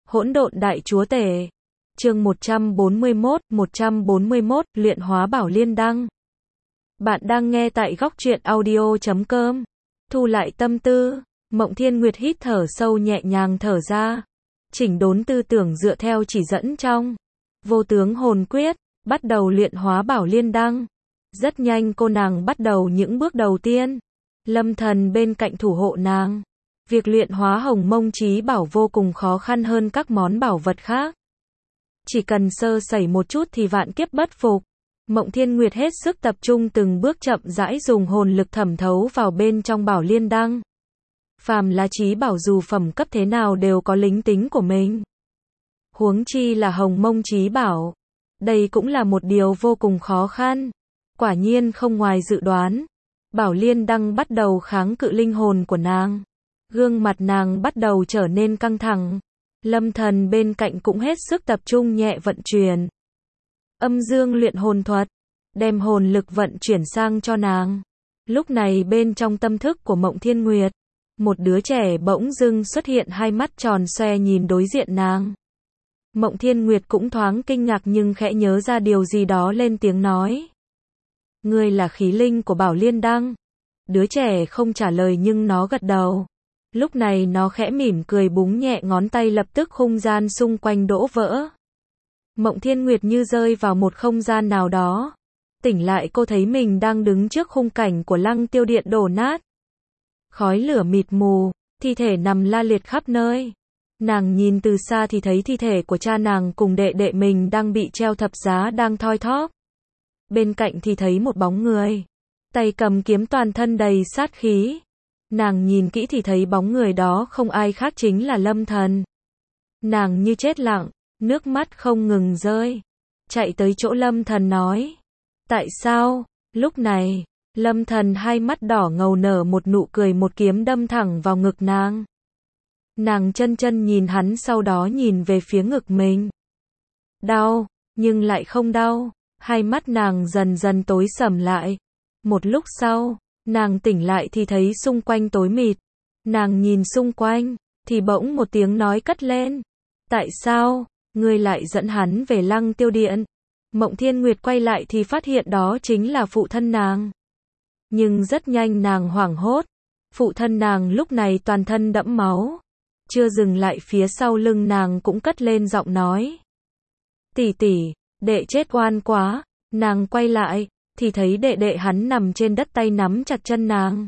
Hỗn độn đại chúa tể. Chương 141, luyện hóa bảo liên đăng. Bạn đang nghe tại góc truyện audio.com. Thu lại tâm tư, Mộng Thiên Nguyệt hít thở sâu nhẹ nhàng thở ra. Chỉnh đốn tư tưởng dựa theo chỉ dẫn trong Vô tướng hồn quyết, bắt đầu luyện hóa bảo liên đăng. Rất nhanh cô nàng bắt đầu những bước đầu tiên. Lâm Thần bên cạnh thủ hộ nàng. Việc luyện hóa hồng mông chí bảo vô cùng khó khăn hơn các món bảo vật khác. Chỉ cần sơ sẩy một chút thì vạn kiếp bất phục. Mộng Thiên Nguyệt hết sức tập trung từng bước chậm rãi dùng hồn lực thẩm thấu vào bên trong bảo liên đăng. Phàm là chí bảo dù phẩm cấp thế nào đều có linh tính của mình. Huống chi là hồng mông chí bảo. Đây cũng là một điều vô cùng khó khăn. Quả nhiên không ngoài dự đoán. Bảo liên đăng bắt đầu kháng cự linh hồn của nàng. Gương mặt nàng bắt đầu trở nên căng thẳng. Lâm Thần bên cạnh cũng hết sức tập trung nhẹ vận chuyển âm dương luyện hồn thuật, đem hồn lực vận chuyển sang cho nàng. Lúc này bên trong tâm thức của Mộng Thiên Nguyệt, một đứa trẻ bỗng dưng xuất hiện, hai mắt tròn xoe nhìn đối diện nàng. Mộng Thiên Nguyệt cũng thoáng kinh ngạc nhưng khẽ nhớ ra điều gì đó lên tiếng nói. Ngươi là khí linh của bảo liên đăng. Đứa trẻ không trả lời nhưng nó gật đầu. Lúc này nó khẽ mỉm cười búng nhẹ ngón tay, lập tức không gian xung quanh đổ vỡ. Mộng Thiên Nguyệt như rơi vào một không gian nào đó. Tỉnh lại cô thấy mình đang đứng trước khung cảnh của Lăng Tiêu Điện đổ nát. Khói lửa mịt mù, thi thể nằm la liệt khắp nơi. Nàng nhìn từ xa thì thấy thi thể của cha nàng cùng đệ đệ mình đang bị treo thập giá đang thoi thóp. Bên cạnh thì thấy một bóng người. Tay cầm kiếm, toàn thân đầy sát khí. Nàng nhìn kỹ thì thấy bóng người đó không ai khác chính là Lâm Thần. Nàng như chết lặng, nước mắt không ngừng rơi. Chạy tới chỗ Lâm Thần nói. Tại sao? Lúc này, Lâm Thần hai mắt đỏ ngầu nở một nụ cười, một kiếm đâm thẳng vào ngực nàng. Nàng chân chân nhìn hắn, sau đó nhìn về phía ngực mình. Đau, nhưng lại không đau. Hai mắt nàng dần dần tối sầm lại. Một lúc sau, nàng tỉnh lại thì thấy xung quanh tối mịt. Nàng nhìn xung quanh, thì bỗng một tiếng nói cất lên. Tại sao, ngươi lại dẫn hắn về Lăng Tiêu Điện? Mộng Thiên Nguyệt quay lại thì phát hiện đó chính là phụ thân nàng. Nhưng rất nhanh nàng hoảng hốt. Phụ thân nàng lúc này toàn thân đẫm máu. Chưa dừng lại, phía sau lưng nàng cũng cất lên giọng nói. Tỷ tỷ, đệ chết oan quá. Nàng quay lại thì thấy đệ đệ hắn nằm trên đất, tay nắm chặt chân nàng.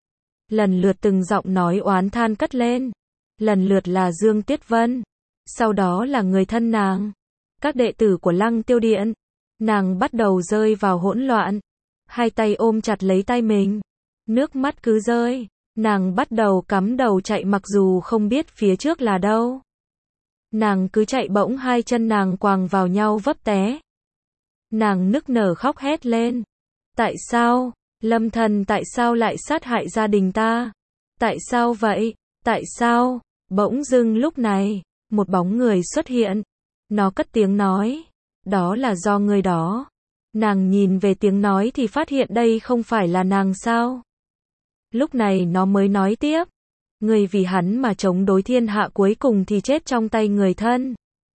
Lần lượt từng giọng nói oán than cất lên. Lần lượt là Dương Tuyết Vân. Sau đó là người thân nàng. Các đệ tử của Lăng Tiêu Điện. Nàng bắt đầu rơi vào hỗn loạn. Hai tay ôm chặt lấy tay mình. Nước mắt cứ rơi. Nàng bắt đầu cắm đầu chạy mặc dù không biết phía trước là đâu. Nàng cứ chạy, bỗng hai chân nàng quàng vào nhau vấp té. Nàng nức nở khóc hét lên. Tại sao? Lâm Thần tại sao lại sát hại gia đình ta? Tại sao vậy? Tại sao? Bỗng dưng lúc này, một bóng người xuất hiện. Nó cất tiếng nói. Đó là do ngươi đó. Nàng nhìn về tiếng nói thì phát hiện đây không phải là nàng sao? Lúc này nó mới nói tiếp. Ngươi vì hắn mà chống đối thiên hạ, cuối cùng thì chết trong tay người thân.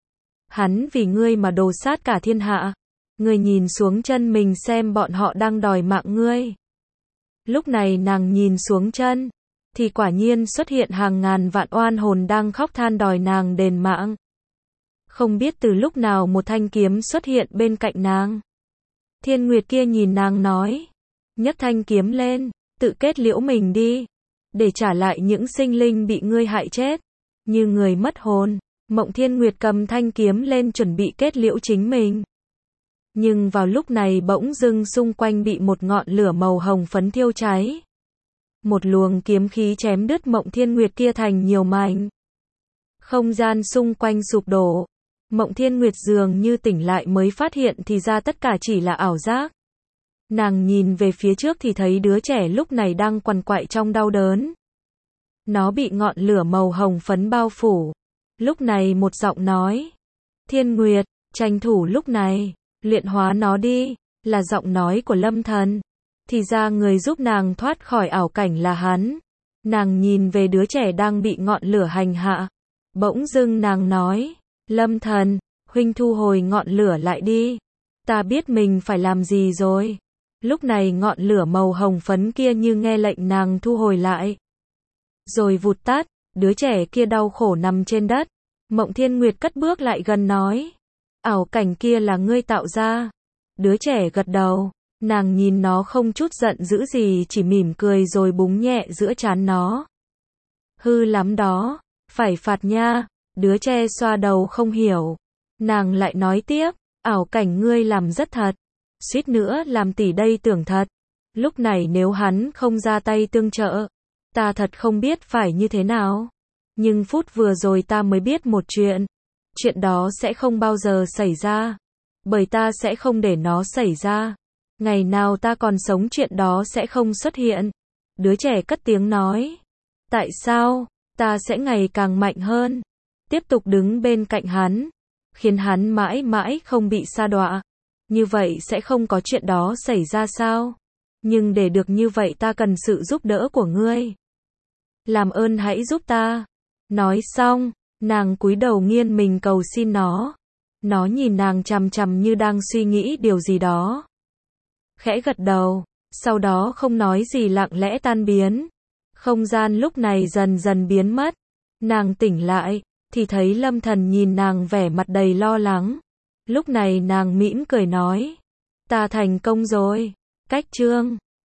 Hắn vì ngươi mà đồ sát cả thiên hạ. Ngươi nhìn xuống chân mình xem, bọn họ đang đòi mạng ngươi. Lúc này nàng nhìn xuống chân, thì quả nhiên xuất hiện hàng ngàn vạn oan hồn đang khóc than đòi nàng đền mạng. Không biết từ lúc nào một thanh kiếm xuất hiện bên cạnh nàng. Thiên Nguyệt kia nhìn nàng nói. Nhấc thanh kiếm lên, tự kết liễu mình đi. Để trả lại những sinh linh bị ngươi hại chết. Như người mất hồn, Mộng Thiên Nguyệt cầm thanh kiếm lên chuẩn bị kết liễu chính mình. Nhưng vào lúc này bỗng dưng xung quanh bị một ngọn lửa màu hồng phấn thiêu cháy. Một luồng kiếm khí chém đứt Mộng Thiên Nguyệt kia thành nhiều mảnh. Không gian xung quanh sụp đổ. Mộng Thiên Nguyệt dường như tỉnh lại mới phát hiện thì ra tất cả chỉ là ảo giác. Nàng nhìn về phía trước thì thấy đứa trẻ lúc này đang quằn quại trong đau đớn. Nó bị ngọn lửa màu hồng phấn bao phủ. Lúc này một giọng nói. Thiên Nguyệt, tranh thủ lúc này. Luyện hóa nó đi, là giọng nói của Lâm Thần. Thì ra người giúp nàng thoát khỏi ảo cảnh là hắn. Nàng nhìn về đứa trẻ đang bị ngọn lửa hành hạ. Bỗng dưng nàng nói, Lâm Thần, huynh thu hồi ngọn lửa lại đi. Ta biết mình phải làm gì rồi. Lúc này ngọn lửa màu hồng phấn kia như nghe lệnh nàng thu hồi lại. Rồi vụt tắt, đứa trẻ kia đau khổ nằm trên đất. Mộng Thiên Nguyệt cất bước lại gần nói, ảo cảnh kia là ngươi tạo ra. Đứa trẻ gật đầu, nàng nhìn nó không chút giận dữ gì, chỉ mỉm cười rồi búng nhẹ giữa trán nó. Hư lắm đó, phải phạt nha. Đứa trẻ xoa đầu không hiểu. Nàng lại nói tiếp, ảo cảnh ngươi làm rất thật. Suýt nữa làm tỷ đây tưởng thật. Lúc này nếu hắn không ra tay tương trợ, ta thật không biết phải như thế nào. Nhưng phút vừa rồi ta mới biết một chuyện. Chuyện đó sẽ không bao giờ xảy ra. Bởi ta sẽ không để nó xảy ra. Ngày nào ta còn sống chuyện đó sẽ không xuất hiện. Đứa trẻ cất tiếng nói. Tại sao? Ta sẽ ngày càng mạnh hơn. Tiếp tục đứng bên cạnh hắn. Khiến hắn mãi mãi không bị sa đọa. Như vậy sẽ không có chuyện đó xảy ra sao? Nhưng để được như vậy ta cần sự giúp đỡ của ngươi. Làm ơn hãy giúp ta. Nói xong, nàng cúi đầu nghiêng mình cầu xin nó. Nó nhìn nàng chằm chằm như đang suy nghĩ điều gì đó. Khẽ gật đầu, sau đó không nói gì lặng lẽ tan biến. Không gian lúc này dần dần biến mất. Nàng tỉnh lại, thì thấy Lâm Thần nhìn nàng vẻ mặt đầy lo lắng. Lúc này nàng mỉm cười nói, ta thành công rồi. Cách chương